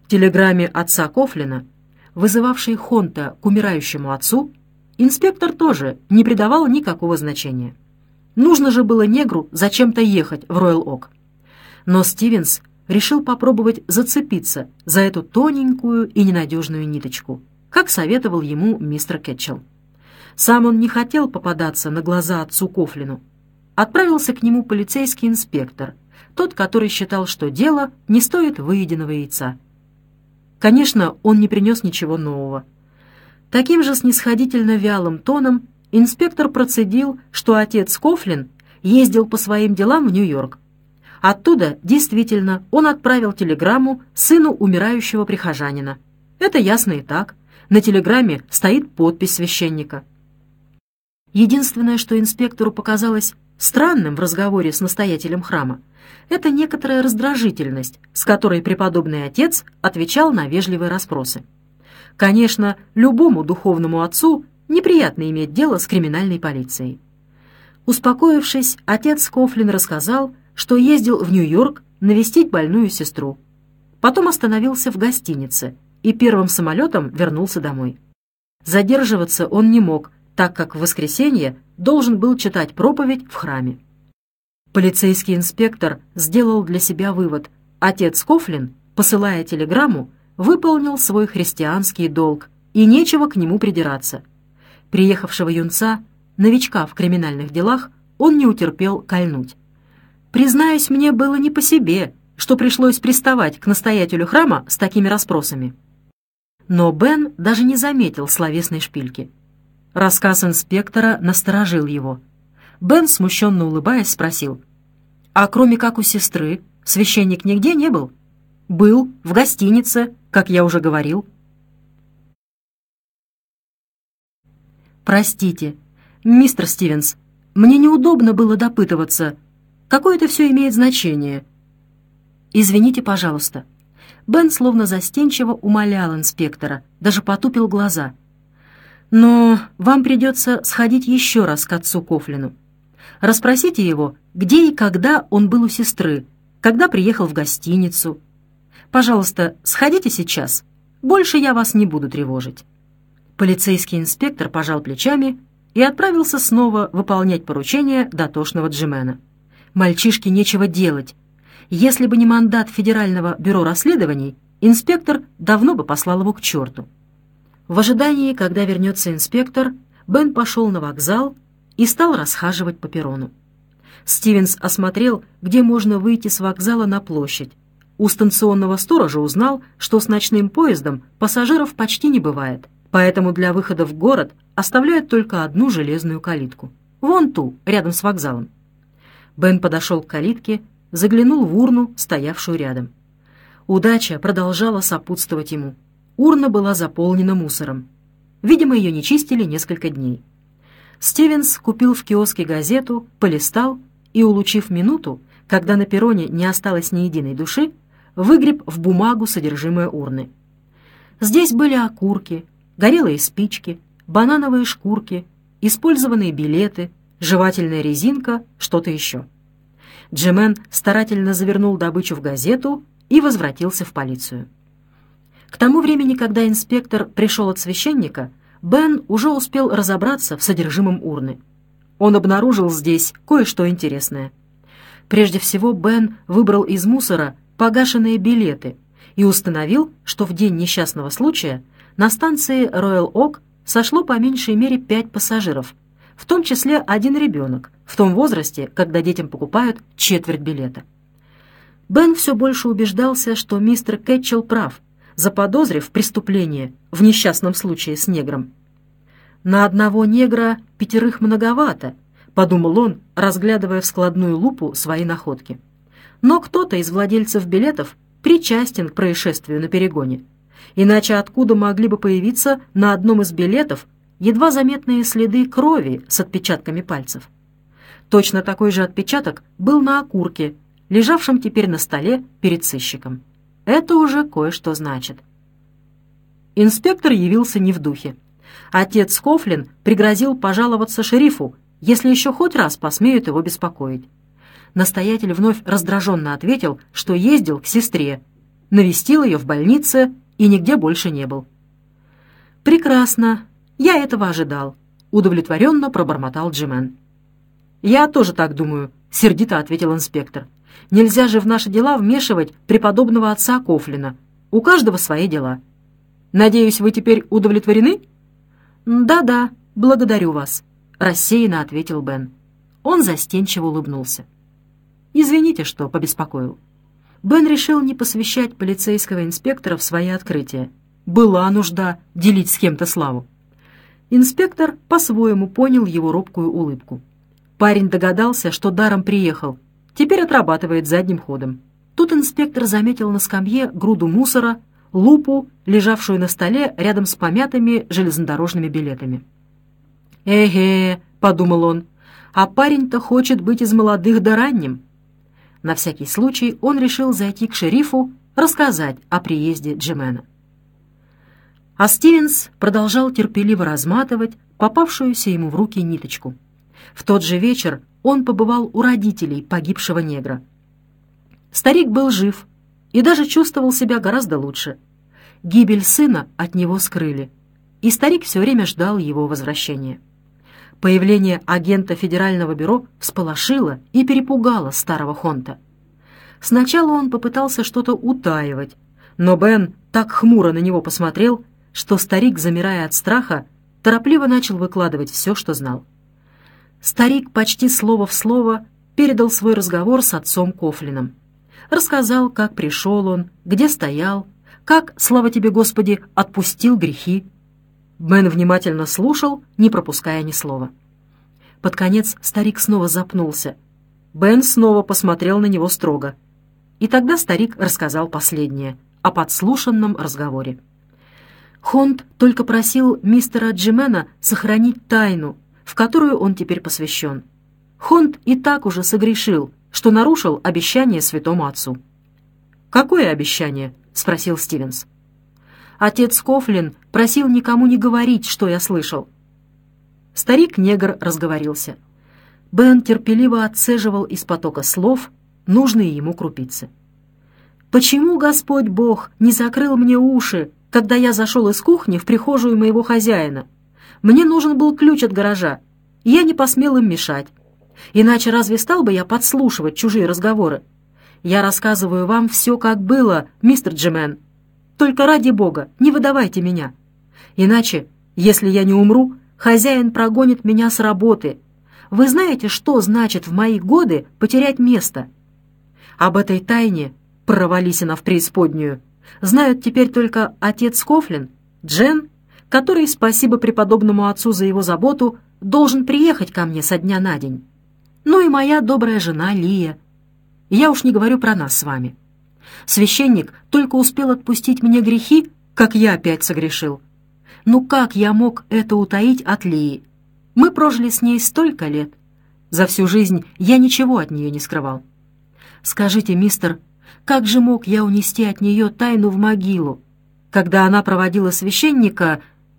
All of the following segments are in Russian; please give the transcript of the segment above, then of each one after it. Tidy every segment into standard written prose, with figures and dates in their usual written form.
В телеграмме отца Кофлина, вызывавшей Хонта к умирающему отцу, инспектор тоже не придавал никакого значения. Нужно же было негру зачем-то ехать в Роял-Ок. Но Стивенс решил попробовать зацепиться за эту тоненькую и ненадежную ниточку, как советовал ему мистер Кетчелл. Сам он не хотел попадаться на глаза отцу Кофлину. Отправился к нему полицейский инспектор, тот, который считал, что дело не стоит выеденного яйца. Конечно, он не принес ничего нового. Таким же снисходительно вялым тоном инспектор процедил, что отец Кофлин ездил по своим делам в Нью-Йорк. Оттуда, действительно, он отправил телеграмму сыну умирающего прихожанина. Это ясно и так. На телеграмме стоит подпись священника. Единственное, что инспектору показалось странным в разговоре с настоятелем храма, это некоторая раздражительность, с которой преподобный отец отвечал на вежливые расспросы. Конечно, любому духовному отцу неприятно иметь дело с криминальной полицией. Успокоившись, отец Кофлин рассказал, что ездил в Нью-Йорк навестить больную сестру. Потом остановился в гостинице и первым самолетом вернулся домой. Задерживаться он не мог, так как в воскресенье должен был читать проповедь в храме. Полицейский инспектор сделал для себя вывод: отец Кофлин, посылая телеграмму, выполнил свой христианский долг, и нечего к нему придираться. Приехавшего юнца, новичка в криминальных делах, он не утерпел кольнуть. «Признаюсь, мне было не по себе, что пришлось приставать к настоятелю храма с такими расспросами». Но Бен даже не заметил словесной шпильки. Рассказ инспектора насторожил его. Бен, смущенно улыбаясь, спросил: «А кроме как у сестры, священник нигде не был?» «Был, в гостинице, как я уже говорил». «Простите, мистер Стивенс, мне неудобно было допытываться. Какое это все имеет значение?» «Извините, пожалуйста». Бен словно застенчиво умолял инспектора, даже потупил глаза. «Но вам придется сходить еще раз к отцу Кофлину. Расспросите его, где и когда он был у сестры, когда приехал в гостиницу. Пожалуйста, сходите сейчас. Больше я вас не буду тревожить». Полицейский инспектор пожал плечами и отправился снова выполнять поручение дотошного Джимена. Мальчишке нечего делать. Если бы не мандат Федерального бюро расследований, инспектор давно бы послал его к черту. В ожидании, когда вернется инспектор, Бен пошел на вокзал и стал расхаживать по перрону. Стивенс осмотрел, где можно выйти с вокзала на площадь. У станционного сторожа узнал, что с ночным поездом пассажиров почти не бывает, поэтому для выхода в город оставляют только одну железную калитку. Вон ту, рядом с вокзалом. Бен подошел к калитке, заглянул в урну, стоявшую рядом. Удача продолжала сопутствовать ему. Урна была заполнена мусором. Видимо, ее не чистили несколько дней. Стивенс купил в киоске газету, полистал и, улучив минуту, когда на перроне не осталось ни единой души, выгреб в бумагу содержимое урны. Здесь были окурки, горелые спички, банановые шкурки, использованные билеты, жевательная резинка, что-то еще. Джимен старательно завернул добычу в газету и возвратился в полицию. К тому времени, когда инспектор пришел от священника, Бен уже успел разобраться в содержимом урны. Он обнаружил здесь кое-что интересное. Прежде всего, Бен выбрал из мусора погашенные билеты и установил, что в день несчастного случая на станции Роял-Ок сошло по меньшей мере 5 пассажиров, в том числе один ребенок, в том возрасте, когда детям покупают четверть билета. Бен все больше убеждался, что мистер Кетчелл прав, заподозрив преступление в несчастном случае с негром. «На одного негра 5 многовато», — подумал он, разглядывая в складную лупу свои находки. Но кто-то из владельцев билетов причастен к происшествию на перегоне. Иначе откуда могли бы появиться на одном из билетов едва заметные следы крови с отпечатками пальцев? Точно такой же отпечаток был на окурке, лежавшем теперь на столе перед сыщиком. Это уже кое-что значит. Инспектор явился не в духе. Отец Кофлин пригрозил пожаловаться шерифу, если еще хоть раз посмеют его беспокоить. Настоятель вновь раздраженно ответил, что ездил к сестре, навестил ее в больнице и нигде больше не был». «Прекрасно. Я этого ожидал», — удовлетворенно пробормотал Джимен. «Я тоже так думаю», — сердито ответил инспектор. «Нельзя же в наши дела вмешивать преподобного отца Кофлина. У каждого свои дела. Надеюсь, вы теперь удовлетворены?» «Да-да, благодарю вас», — рассеянно ответил Бен. Он застенчиво улыбнулся. «Извините, что побеспокоил». Бен решил не посвящать полицейского инспектора в свои открытия. Была нужда делить с кем-то славу. Инспектор по-своему понял его робкую улыбку. Парень догадался, что даром приехал. Теперь отрабатывает задним ходом. Тут инспектор заметил на скамье груду мусора, лупу, лежавшую на столе рядом с помятыми железнодорожными билетами. «Эге», — подумал он, — «а парень-то хочет быть из молодых да ранним». На всякий случай он решил зайти к шерифу, рассказать о приезде Джимена. А Стивенс продолжал терпеливо разматывать попавшуюся ему в руки ниточку. В тот же вечер он побывал у родителей погибшего негра. Старик был жив и даже чувствовал себя гораздо лучше. Гибель сына от него скрыли, и старик все время ждал его возвращения. Появление агента Федерального бюро всполошило и перепугало старого Хонта. Сначала он попытался что-то утаивать, но Бен так хмуро на него посмотрел, что старик, замирая от страха, торопливо начал выкладывать все, что знал. Старик почти слово в слово передал свой разговор с отцом Кофлином. Рассказал, как пришел он, где стоял, как, слава тебе, Господи, отпустил грехи. Бен внимательно слушал, не пропуская ни слова. Под конец старик снова запнулся. Бен снова посмотрел на него строго. И тогда старик рассказал последнее о подслушанном разговоре. Хонт только просил мистера Джимена сохранить тайну, в которую он теперь посвящен. Хонт и так уже согрешил, что нарушил обещание святому отцу. «Какое обещание?» — спросил Стивенс. «Отец Кофлин просил никому не говорить, что я слышал». Старик-негр разговорился. Бен терпеливо отцеживал из потока слов нужные ему крупицы. «Почему Господь Бог не закрыл мне уши, когда я зашел из кухни в прихожую моего хозяина? Мне нужен был ключ от гаража, и я не посмел им мешать. Иначе разве стал бы я подслушивать чужие разговоры? Я рассказываю вам все, как было, мистер Джимен. Только ради Бога, не выдавайте меня. Иначе, если я не умру, хозяин прогонит меня с работы. Вы знаете, что значит в мои годы потерять место? Об этой тайне, провались она в преисподнюю, знают теперь только отец Кофлин, Джен, который, спасибо преподобному отцу за его заботу, должен приехать ко мне со дня на день. Ну и моя добрая жена Лия. Я уж не говорю про нас с вами. Священник только успел отпустить мне грехи, как я опять согрешил. Ну как я мог это утаить от Лии? Мы прожили с ней столько лет. За всю жизнь я ничего от нее не скрывал. Скажите, мистер, как же мог я унести от нее тайну в могилу, когда она проводила священника?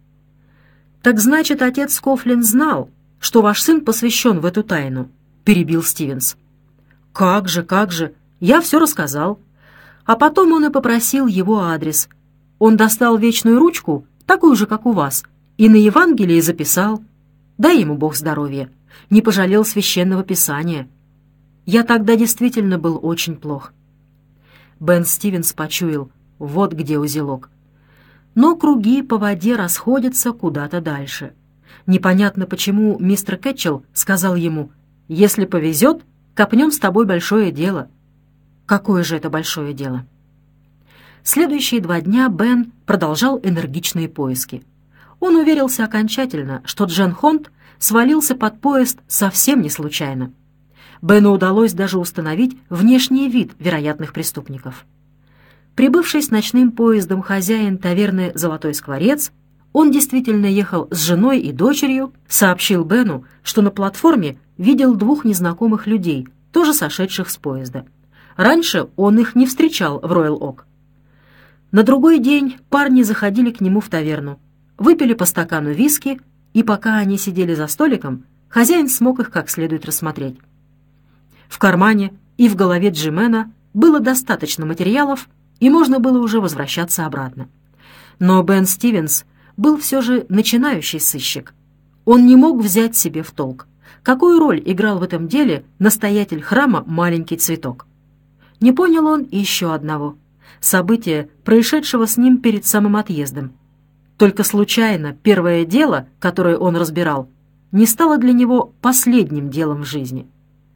Так значит, отец Кофлин знал, что ваш сын посвящен в эту тайну, перебил Стивенс. Как же, я все рассказал. А потом он и попросил его адрес. Он достал вечную ручку, такую же, как у вас, и на Евангелии записал. Дай ему Бог здоровья. Не пожалел священного писания. Я тогда действительно был очень плох. Бен Стивенс почуял, вот где узелок. Но круги по воде расходятся куда-то дальше. Непонятно, почему мистер Кэтчелл сказал ему, «Если повезет, копнем с тобой большое дело». Какое же это большое дело? Следующие 2 дня Бен продолжал энергичные поиски. Он уверился окончательно, что Джен Хонт свалился под поезд совсем не случайно. Бену удалось даже установить внешний вид вероятных преступников. Прибывший с ночным поездом хозяин таверны «Золотой скворец», он действительно ехал с женой и дочерью, сообщил Бену, что на платформе видел 2 незнакомых людей, тоже сошедших с поезда. Раньше он их не встречал в Роял-Ок. На другой день парни заходили к нему в таверну, выпили по стакану виски, и пока они сидели за столиком, хозяин смог их как следует рассмотреть. В кармане и в голове Джимена было достаточно материалов, и можно было уже возвращаться обратно. Но Бен Стивенс был все же начинающий сыщик. Он не мог взять себе в толк, какую роль играл в этом деле настоятель храма «Маленький цветок». Не понял он и еще одного — события, происшедшего с ним перед самым отъездом. Только случайно первое дело, которое он разбирал, не стало для него последним делом в жизни.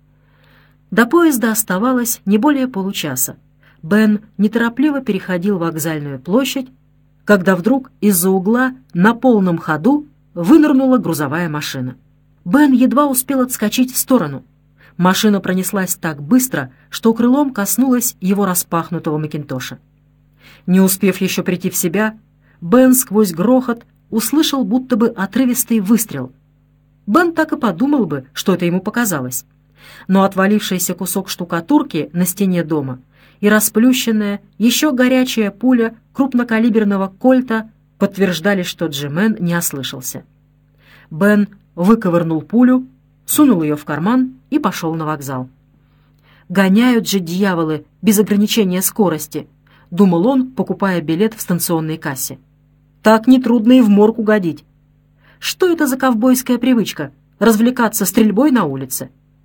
До поезда оставалось не более получаса. Бен неторопливо переходил вокзальную площадь, когда вдруг из-за угла на полном ходу вынырнула грузовая машина. Бен едва успел отскочить в сторону. Машина пронеслась так быстро, что крылом коснулась его распахнутого макинтоша. Не успев еще прийти в себя, Бен сквозь грохот услышал будто бы отрывистый выстрел. Бен так и подумал бы, что это ему показалось. Но отвалившийся кусок штукатурки на стене дома и расплющенная, еще горячая пуля крупнокалиберного кольта подтверждали, что Джимен не ослышался. Бен выковырнул пулю, сунул ее в карман и пошел на вокзал. «Гоняют же дьяволы без ограничения скорости», — думал он, покупая билет в станционной кассе. «Так нетрудно и в морг угодить. Что это за ковбойская привычка — развлекаться стрельбой на улице?»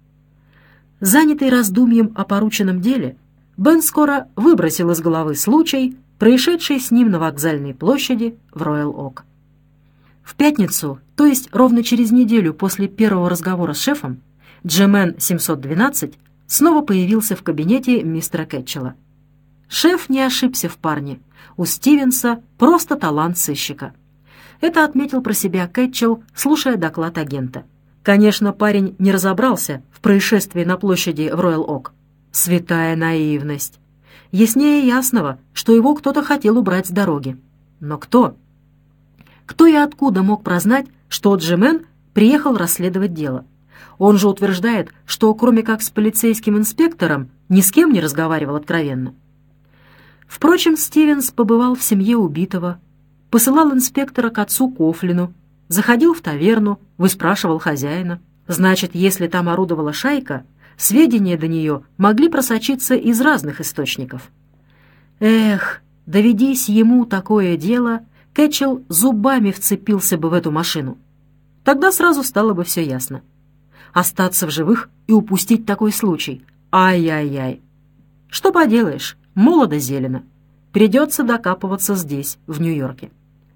Занятый раздумьем о порученном деле, Бен скоро выбросил из головы случай, происшедший с ним на вокзальной площади в Роял-Ок. В пятницу, то есть ровно через неделю после первого разговора с шефом, Джимен 712 снова появился в кабинете мистера Кэтчелла. Шеф не ошибся в парне. У Стивенса просто талант сыщика. Это отметил про себя Кэтчелл, слушая доклад агента. Конечно, парень не разобрался в происшествии на площади в Роял-Ок. Святая наивность. Яснее ясного, что его кто-то хотел убрать с дороги. Но кто? Кто и откуда мог прознать, что Джимен приехал расследовать дело? Он же утверждает, что кроме как с полицейским инспектором ни с кем не разговаривал откровенно. Впрочем, Стивенс побывал в семье убитого, посылал инспектора к отцу Кофлину, заходил в таверну, выспрашивал хозяина. Значит, если там орудовала шайка, сведения до нее могли просочиться из разных источников. Эх, доведись ему такое дело, Кэтчелл зубами вцепился бы в эту машину. Тогда сразу стало бы все ясно. Остаться в живых и упустить такой случай. Ай-яй-яй. Что поделаешь, молодо-зелено. Придется докапываться здесь, в Нью-Йорке.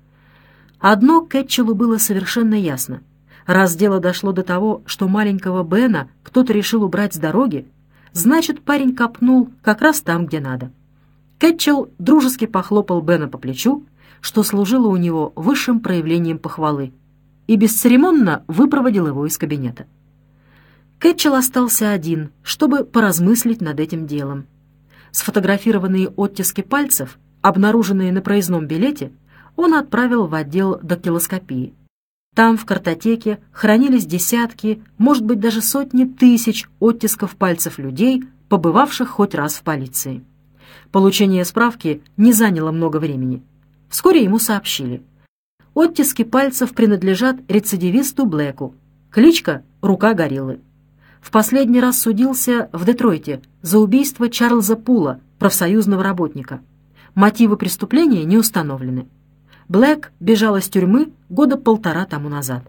Одно Кэтчеллу было совершенно ясно. Раз дело дошло до того, что маленького Бена кто-то решил убрать с дороги, значит, парень копнул как раз там, где надо. Кэтчелл дружески похлопал Бена по плечу, что служило у него высшим проявлением похвалы, и бесцеремонно выпроводил его из кабинета. Кэтчелл остался один, чтобы поразмыслить над этим делом. Сфотографированные оттиски пальцев, обнаруженные на проездном билете, он отправил в отдел дактилоскопии. Там в картотеке хранились десятки, может быть, даже сотни тысяч оттисков пальцев людей, побывавших хоть раз в полиции. Получение справки не заняло много времени. Вскоре ему сообщили. Оттиски пальцев принадлежат рецидивисту Блэку. Кличка «Рука гориллы». В последний раз судился в Детройте за убийство Чарльза Пула, профсоюзного работника. Мотивы преступления не установлены. Блэк бежал из тюрьмы года 1,5 тому назад.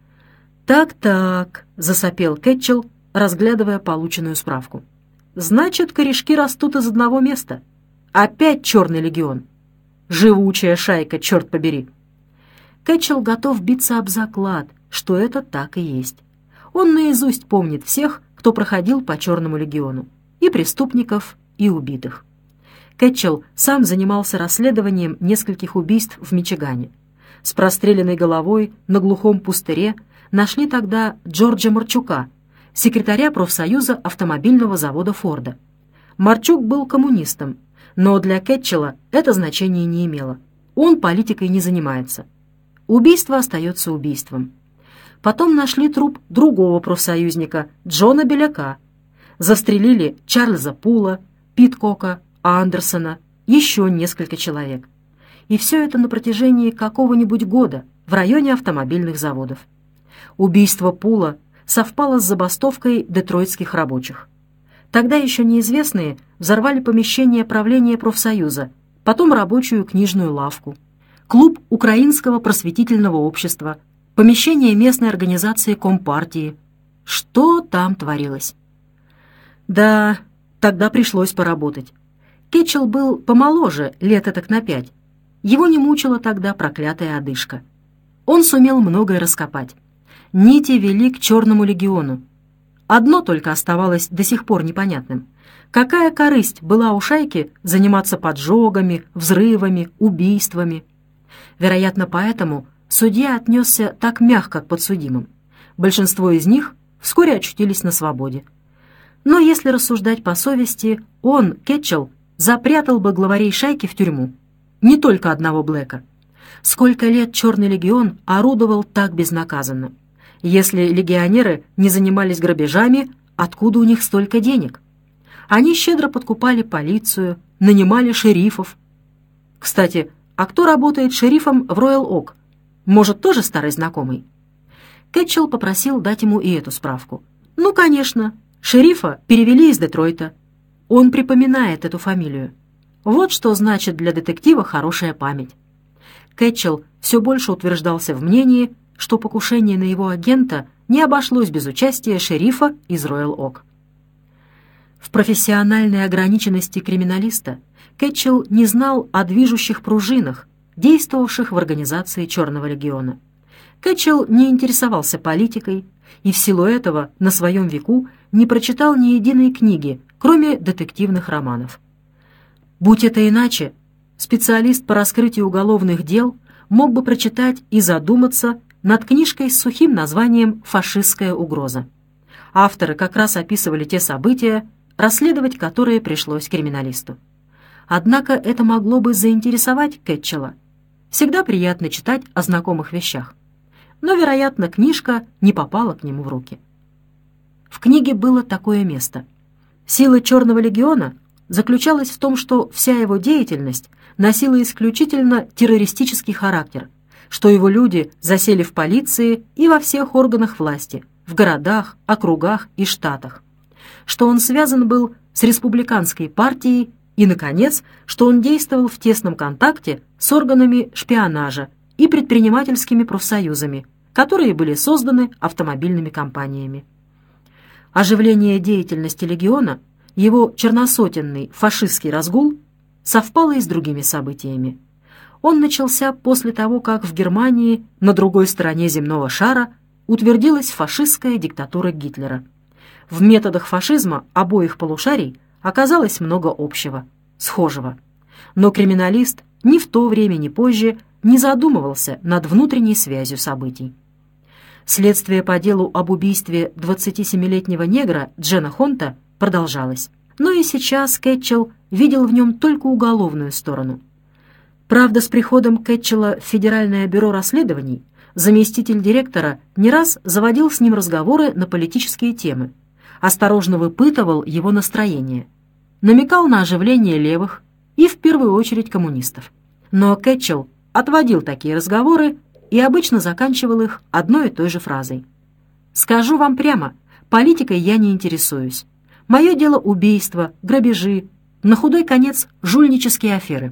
«Так-так», — засопел Кэтчелл, разглядывая полученную справку. «Значит, корешки растут из одного места. Опять Черный легион. Живучая шайка, черт побери». Кэтчелл готов биться об заклад, что это так и есть. Он наизусть помнит всех, кто проходил по Черному легиону. И преступников, и убитых. Кэтчелл сам занимался расследованием нескольких убийств в Мичигане. С простреленной головой на глухом пустыре нашли тогда Джорджа Марчука, секретаря профсоюза автомобильного завода Форда. Марчук был коммунистом, но для Кэтчелла это значение не имело. Он политикой не занимается. Убийство остается убийством. Потом нашли труп другого профсоюзника, Джона Беляка. Застрелили Чарльза Пула, Питкока, Андерсона, еще несколько человек. И все это на протяжении какого-нибудь года в районе автомобильных заводов. Убийство Пула совпало с забастовкой детройтских рабочих. Тогда еще неизвестные взорвали помещение правления профсоюза, потом рабочую книжную лавку, клуб Украинского просветительного общества, помещение местной организации Компартии. Что там творилось? Да, тогда пришлось поработать. Кетчел был помоложе, лет этак на 5. Его не мучила тогда проклятая одышка. Он сумел многое раскопать. Нити вели к Черному легиону. Одно только оставалось до сих пор непонятным. Какая корысть была у шайки заниматься поджогами, взрывами, убийствами? Вероятно, поэтому судья отнесся так мягко к подсудимым. Большинство из них вскоре очутились на свободе. Но если рассуждать по совести, он, Кетчел, запрятал бы главарей шайки в тюрьму. Не только одного Блэка. Сколько лет Черный легион орудовал так безнаказанно? Если легионеры не занимались грабежами, откуда у них столько денег? Они щедро подкупали полицию, нанимали шерифов. Кстати, а кто работает шерифом в Роял-Ок? Может, тоже старый знакомый? Кетчел попросил дать ему и эту справку. Ну, конечно, шерифа перевели из Детройта. Он припоминает эту фамилию. Вот что значит для детектива хорошая память. Кетчел все больше утверждался в мнении, что покушение на его агента не обошлось без участия шерифа из Роял-Ок. В профессиональной ограниченности криминалиста Кетчел не знал о движущих пружинах, действовавших в организации Черного легиона. Кетчел не интересовался политикой и в силу этого на своем веку не прочитал ни единой книги, кроме детективных романов. Будь это иначе, специалист по раскрытию уголовных дел мог бы прочитать и задуматься над книжкой с сухим названием «Фашистская угроза». Авторы как раз описывали те события, расследовать которые пришлось криминалисту. Однако это могло бы заинтересовать Кетчела. Всегда приятно читать о знакомых вещах. Но, вероятно, книжка не попала к нему в руки. В книге было такое место. Сила Черного легиона заключалась в том, что вся его деятельность носила исключительно террористический характер, что его люди засели в полиции и во всех органах власти, в городах, округах и штатах, что он связан был с республиканской партией и, наконец, что он действовал в тесном контакте с органами шпионажа и предпринимательскими профсоюзами, которые были созданы автомобильными компаниями. Оживление деятельности легиона, его черносотенный фашистский разгул, совпало и с другими событиями. Он начался после того, как в Германии, на другой стороне земного шара, утвердилась фашистская диктатура Гитлера. В методах фашизма обоих полушарий оказалось много общего, схожего. Но криминалист ни в то время, ни позже не задумывался над внутренней связью событий. Следствие по делу об убийстве 27-летнего негра Джена Хонта продолжалось. Но и сейчас Кетчел видел в нем только уголовную сторону. Правда, с приходом Кетчела в Федеральное бюро расследований заместитель директора не раз заводил с ним разговоры на политические темы, осторожно выпытывал его настроение, намекал на оживление левых и в первую очередь коммунистов. Но Кетчел отводил такие разговоры и обычно заканчивал их одной и той же фразой. «Скажу вам прямо, политикой я не интересуюсь. Мое дело убийства, грабежи, на худой конец жульнические аферы».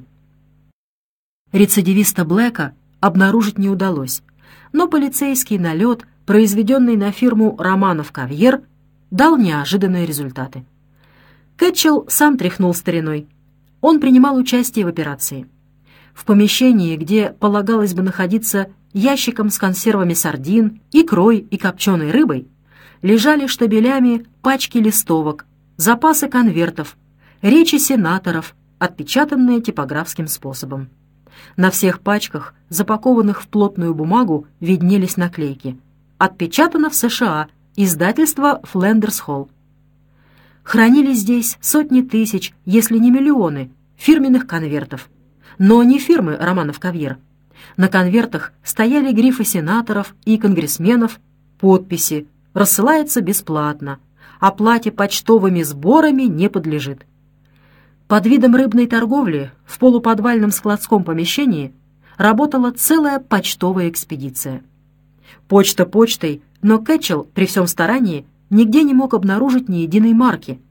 Рецидивиста Блэка обнаружить не удалось, но полицейский налет, произведенный на фирму Романов-Кавьер, дал неожиданные результаты. Кетчел сам тряхнул стариной. Он принимал участие в операции. В помещении, где полагалось бы находиться ящиком с консервами сардин, икрой и копченой рыбой, лежали штабелями пачки листовок, запасы конвертов, речи сенаторов, отпечатанные типографским способом. На всех пачках, запакованных в плотную бумагу, виднелись наклейки. «Отпечатано в США. Издательство Флендерс Холл». Хранились здесь сотни тысяч, если не миллионы, фирменных конвертов. Но не фирмы Романов-Кавьер. На конвертах стояли грифы сенаторов и конгрессменов, подписи «Рассылается бесплатно», оплате почтовыми сборами не подлежит. Под видом рыбной торговли в полуподвальном складском помещении работала целая почтовая экспедиция. Почта почтой, но Кетчел при всем старании нигде не мог обнаружить ни единой марки.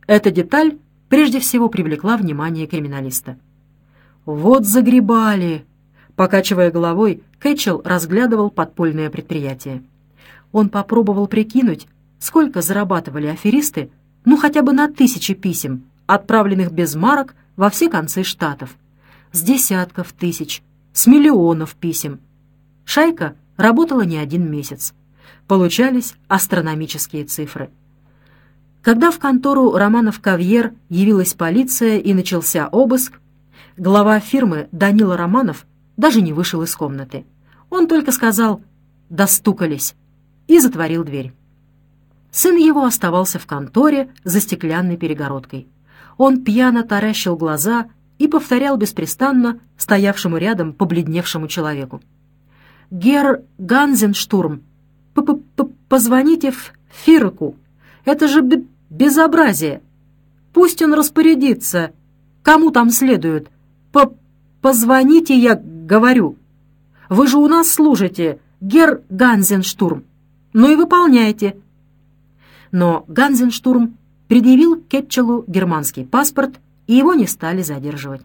Эта деталь прежде всего привлекла внимание криминалиста. «Вот загребали!» Покачивая головой, Кэтчелл разглядывал подпольное предприятие. Он попробовал прикинуть, сколько зарабатывали аферисты, ну хотя бы на 1000 писем, отправленных без марок во все концы штатов. С десятков тысяч, с миллионов писем. Шайка работала не 1 месяц. Получались астрономические цифры. Когда в контору Романов-Кавьер явилась полиция и начался обыск, глава фирмы Данила Романов даже не вышел из комнаты. Он только сказал «достукались» и затворил дверь. Сын его оставался в конторе за стеклянной перегородкой. Он пьяно таращил глаза и повторял беспрестанно стоявшему рядом побледневшему человеку: «Герр Ганзенштурм, позвоните в Фирку. Это же безобразие. Пусть он распорядится, кому там следует. Позвоните, я говорю. Вы же у нас служите, герр Ганзенштурм. Ну и выполняйте». Но Ганзенштурм предъявил Кетчеллу германский паспорт, и его не стали задерживать.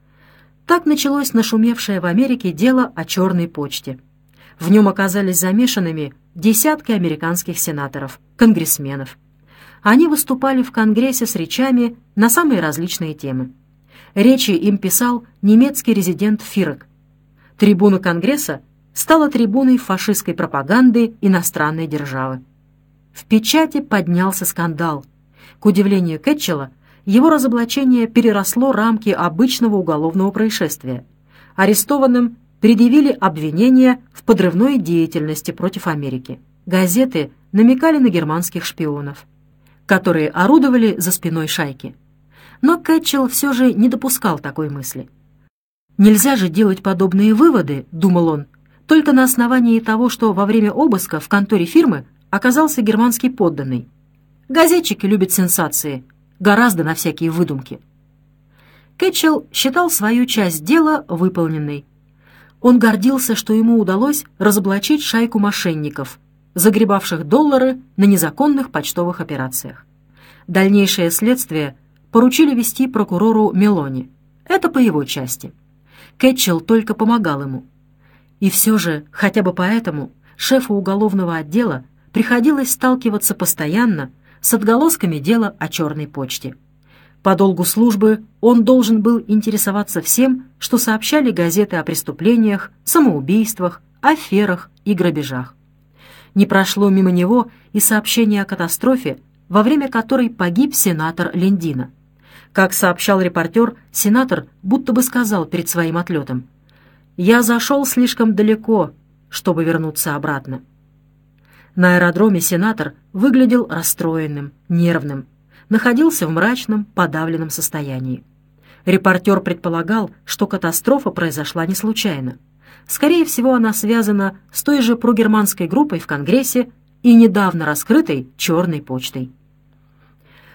Так началось нашумевшее в Америке дело о черной почте. В нем оказались замешанными десятки американских сенаторов, конгрессменов. Они выступали в Конгрессе с речами на самые различные темы. Речи им писал немецкий резидент Фирк. Трибуна Конгресса стала трибуной фашистской пропаганды иностранной державы. В печати поднялся скандал. К удивлению Кетчелла, его разоблачение переросло рамки обычного уголовного происшествия. Арестованным предъявили обвинения в подрывной деятельности против Америки. Газеты намекали на германских шпионов, которые орудовали за спиной шайки. Но Кетчелл все же не допускал такой мысли. «Нельзя же делать подобные выводы», — думал он, «только на основании того, что во время обыска в конторе фирмы оказался германский подданный. Газетчики любят сенсации, гораздо на всякие выдумки». Кетчелл считал свою часть дела выполненной. Он гордился, что ему удалось разоблачить шайку мошенников, загребавших доллары на незаконных почтовых операциях. Дальнейшее следствие поручили вести прокурору Мелони. Это по его части. Кетчелл только помогал ему. И все же, хотя бы поэтому, шефу уголовного отдела приходилось сталкиваться постоянно с отголосками дела о черной почте. По долгу службы он должен был интересоваться всем, что сообщали газеты о преступлениях, самоубийствах, аферах и грабежах. Не прошло мимо него и сообщение о катастрофе, во время которой погиб сенатор Лендина. Как сообщал репортер, сенатор будто бы сказал перед своим отлетом: «Я зашел слишком далеко, чтобы вернуться обратно». На аэродроме сенатор выглядел расстроенным, нервным, находился в мрачном, подавленном состоянии. Репортер предполагал, что катастрофа произошла не случайно. Скорее всего, она связана с той же прогерманской группой в Конгрессе и недавно раскрытой черной почтой.